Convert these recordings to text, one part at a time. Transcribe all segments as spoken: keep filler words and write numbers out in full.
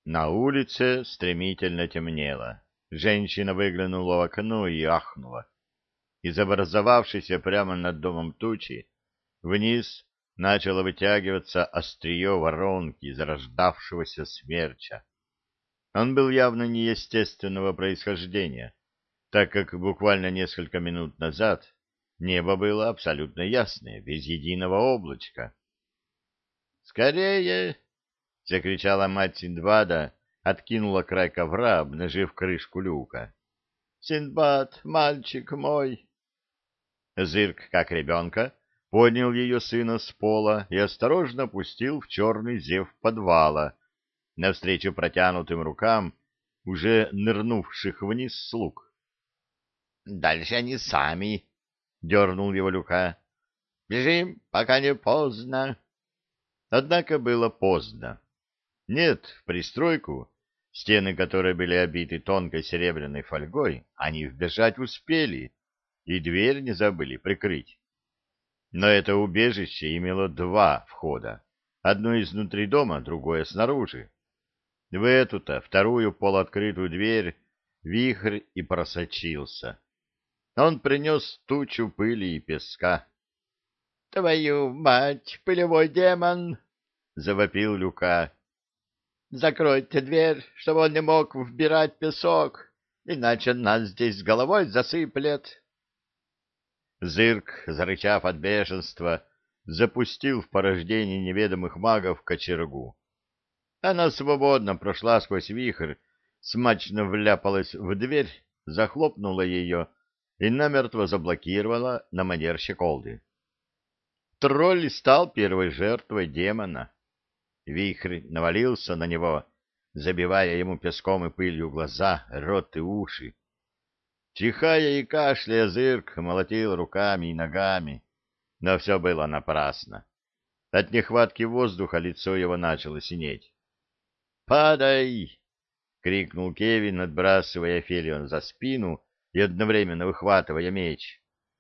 На улице стремительно темнело. Женщина выглянула в окно и ахнула. Из образовавшейся прямо над домом тучи вниз начало вытягиваться острие воронки зарождавшегося смерча. Он был явно неестественного происхождения, так как буквально несколько минут назад небо было абсолютно ясное, без единого облачка. «Скорее!» — закричала мать Синдбада, откинула край ковра, обнажив крышку люка. «Синдбад, мальчик мой!» Зырк, как ребенка, поднял ее сына с пола и осторожно пустил в черный зев подвала, навстречу протянутым рукам уже нырнувших вниз слуг. «Дальше они сами!» — дернул его Люка. «Бежим, пока не поздно!» Однако было поздно. Нет, в пристройку, стены которой были обиты тонкой серебряной фольгой, они вбежать успели и дверь не забыли прикрыть. Но это убежище имело два входа, одно изнутри дома, другое снаружи. В эту-то, вторую полуоткрытую дверь, вихрь и просочился. Он принес тучу пыли и песка. — Твою мать, пылевой демон! — завопил Люка. — Закройте дверь, чтобы он не мог вбирать песок, иначе нас здесь с головой засыплет. Зырк, зарычав от бешенства, запустил в порождение неведомых магов кочергу. Она свободно прошла сквозь вихрь, смачно вляпалась в дверь, захлопнула ее и намертво заблокировала на манер щеколды. Тролль стал первой жертвой демона. Вихрь навалился на него, забивая ему песком и пылью глаза, рот и уши. Чихая и кашляя, Зырк молотил руками и ногами, но все было напрасно. От нехватки воздуха лицо его начало синеть. «Падай!» — крикнул Кевин, отбрасывая Фелион за спину и одновременно выхватывая меч.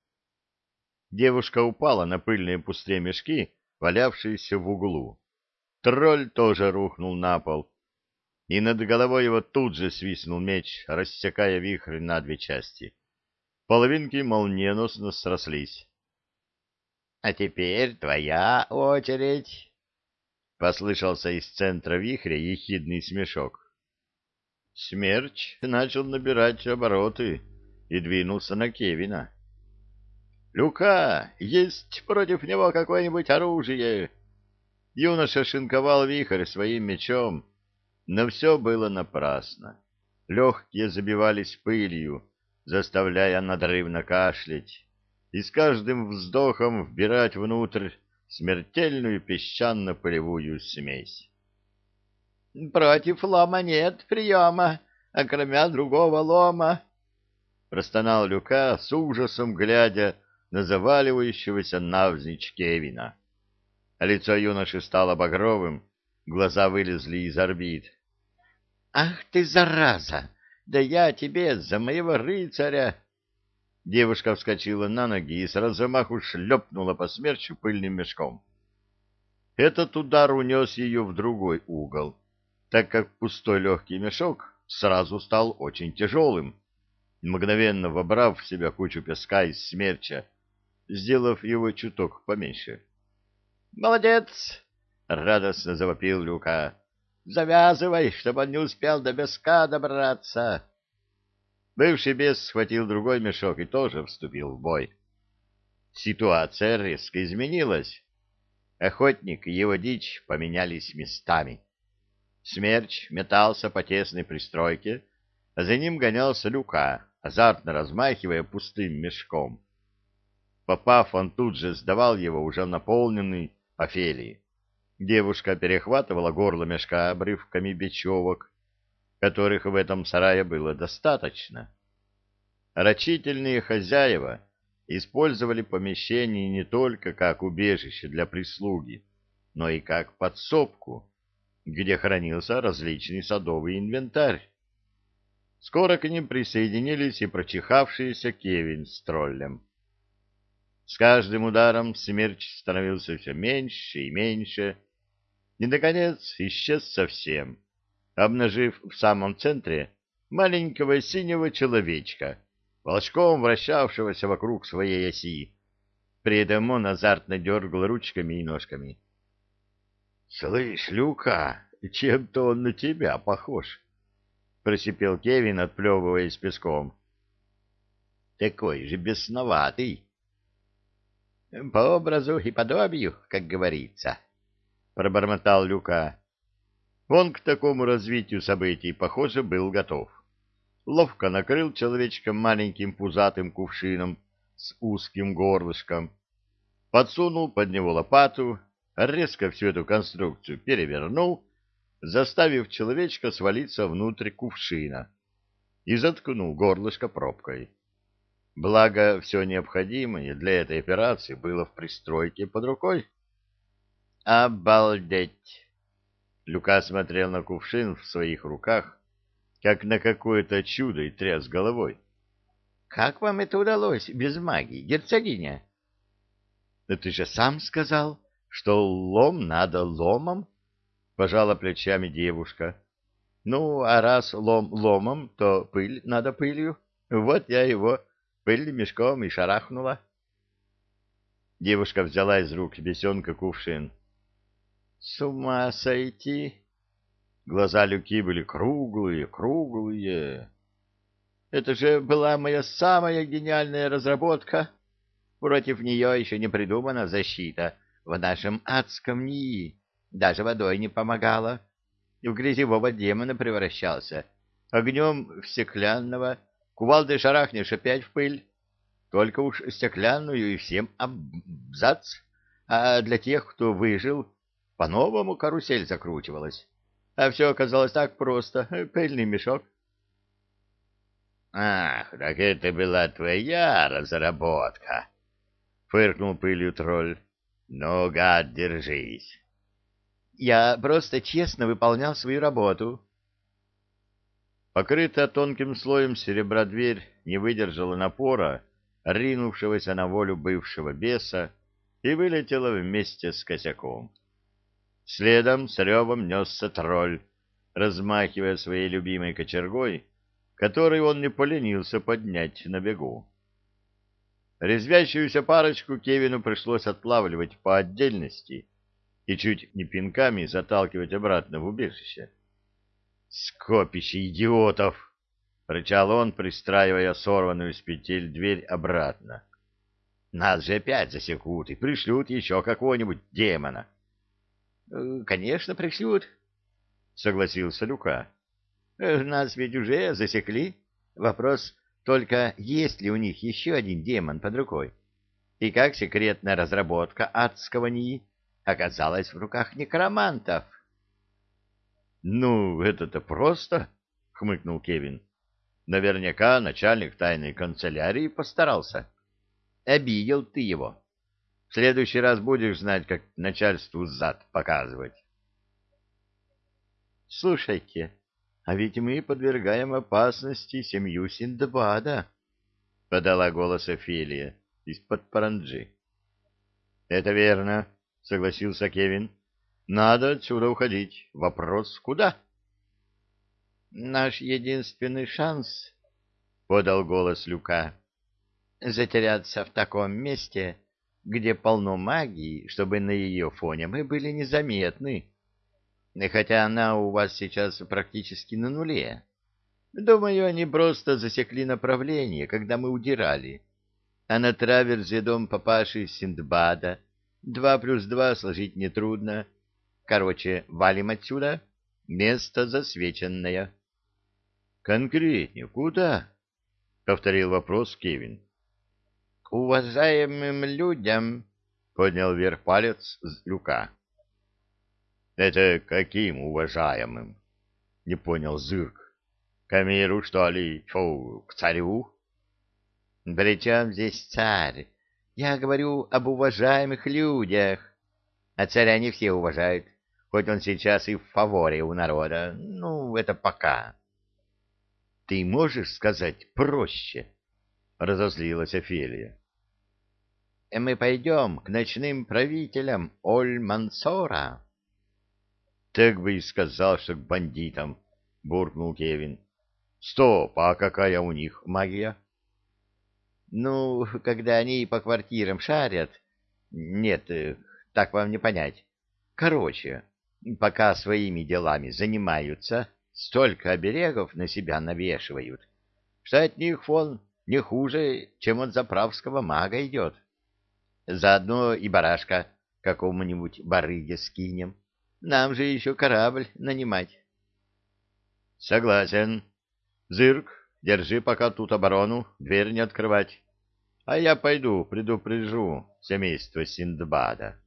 Девушка упала на пыльные пустые мешки, валявшиеся в углу. Тролль тоже рухнул на пол, и над головой его тут же свистнул меч, рассекая вихрь на две части. Половинки молниеносно срослись. — А теперь твоя очередь! — послышался из центра вихря ехидный смешок. Смерч начал набирать обороты и двинулся на Кевина. «Люка, есть против него какое-нибудь оружие?» Юноша шинковал вихрь своим мечом, но все было напрасно. Легкие забивались пылью, заставляя надрывно кашлять, и с каждым вздохом вбирать внутрь смертельную песчано-пылевую смесь. «Против лома нет приема, окромя другого лома», — простонал Люка с ужасом, глядя на заваливающегося навзничь Кевина. Лицо юноши стало багровым, глаза вылезли из орбит. — Ах ты, зараза! Да я тебе за моего рыцаря! Девушка вскочила на ноги и с размаху шлепнула по смерчу пыльным мешком. Этот удар унес ее в другой угол, так как пустой легкий мешок сразу стал очень тяжелым, мгновенно вобрав в себя кучу песка из смерча, сделав его чуток поменьше. «Молодец!» — радостно завопил Люка. «Завязывай, чтобы он не успел до песка добраться!» Бывший бес схватил другой мешок и тоже вступил в бой. Ситуация резко изменилась. Охотник и его дичь поменялись местами. Смерч метался по тесной пристройке, а за ним гонялся Люка, азартно размахивая пустым мешком. Попав, он тут же сдавал его уже наполненный Офелии. Девушка перехватывала горло мешка обрывками бечевок, которых в этом сарае было достаточно. Рачительные хозяева использовали помещение не только как убежище для прислуги, но и как подсобку, где хранился различный садовый инвентарь. Скоро к ним присоединились и прочихавшиеся Кевин с троллем. С каждым ударом смерч становился все меньше и меньше, и, наконец, исчез совсем, обнажив в самом центре маленького синего человечка, волчком вращавшегося вокруг своей оси. При этом он азартно дергал ручками и ножками. — Слышь, Люка, чем-то он на тебя похож, — просипел Кевин, отплевываясь песком. — Такой же бесноватый. — По образу и подобию, как говорится, — пробормотал Люка. Он к такому развитию событий, похоже, был готов. Ловко накрыл человечка маленьким пузатым кувшином с узким горлышком, подсунул под него лопату, резко всю эту конструкцию перевернул, заставив человечка свалиться внутрь кувшина, и заткнул горлышко пробкой. Благо, все необходимое для этой операции было в пристройке под рукой. «Обалдеть!» Люка смотрел на кувшин в своих руках, как на какое-то чудо, и тряс головой. — Как вам это удалось без магии, герцогиня? — Да ты же сам сказал, что лом надо ломом, — пожала плечами девушка. — Ну, а раз лом ломом, то пыль надо пылью. Вот я его пыльным мешком и шарахнула. Девушка взяла из рук бесенка кувшин. — С ума сойти! Глаза Люки были круглые, круглые. Это же была моя самая гениальная разработка. Против нее еще не придумана защита в нашем адском НИИ. Даже водой не помогала. И в грязевого демона превращался. Огнем в стеклянного. Кувалдой шарахнешь опять в пыль. Только уж стеклянную и всем абзац. А для тех, кто выжил, по-новому карусель закручивалась. А все оказалось так просто. Пыльный мешок. — Ах, так это была твоя разработка! — фыркнул пылью тролль. — Ну, гад, держись. — Я просто честно выполнял свою работу. Покрытая тонким слоем серебра дверь не выдержала напора, ринувшегося на волю бывшего беса, и вылетела вместе с косяком. Следом с ревом несся тролль, размахивая своей любимой кочергой, который он не поленился поднять на бегу. Резвящуюся парочку Кевину пришлось отлавливать по отдельности и чуть не пинками заталкивать обратно в убежище. «Скопище идиотов!» — рычал он, пристраивая сорванную с петель дверь обратно. «Нас же опять засекут и пришлют еще какого-нибудь демона». «Конечно, пришлют», — согласился Люка. «Нас ведь уже засекли. Вопрос только, есть ли у них еще один демон под рукой? И как секретная разработка адского НИИ оказалась в руках некромантов?» «Ну, это-то просто», — хмыкнул Кевин. «Наверняка начальник тайной канцелярии постарался. Обидел ты его. В следующий раз будешь знать, как начальству зад показывать». «Слушайте, а ведь мы подвергаем опасности семью Синдбада», — подала голос Офелия из-под паранджи. «Это верно», — согласился Кевин. «Надо отсюда уходить. Вопрос, куда?» «Наш единственный шанс», — подал голос Люка, — «затеряться в таком месте, где полно магии, чтобы на ее фоне мы были незаметны. Хотя она у вас сейчас практически на нуле. Думаю, они просто засекли направление, когда мы удирали. А на траверзе дом папаши Синдбада два плюс два сложить нетрудно. Короче, валим отсюда. Место засвеченное». «Конкретнее, куда?» — повторил вопрос Кевин. «К уважаемым людям», — поднял вверх палец Люка. «Это каким уважаемым?» — не понял Зырк. «К миру, что ли? Фу, к царю?» «При чем здесь царь? Я говорю об уважаемых людях. А царя не все уважают, хоть он сейчас и в фаворе у народа. Ну, это пока». «Ты можешь сказать проще?» — разозлилась Офелия. «Мы пойдем к ночным правителям Оль-Мансора». «Так бы и сказал, что к бандитам», — буркнул Кевин. — Стоп, а какая у них магия? — Ну, когда они по квартирам шарят... Нет, э, так вам не понять. Короче, пока своими делами занимаются, столько оберегов на себя навешивают, что от них фон не хуже, чем от заправского мага идет. Заодно и барашка какому-нибудь барыге скинем. Нам же еще корабль нанимать. — Согласен. Зырк, держи пока тут оборону, дверь не открывать. А я пойду предупрежу семейство Синдбада.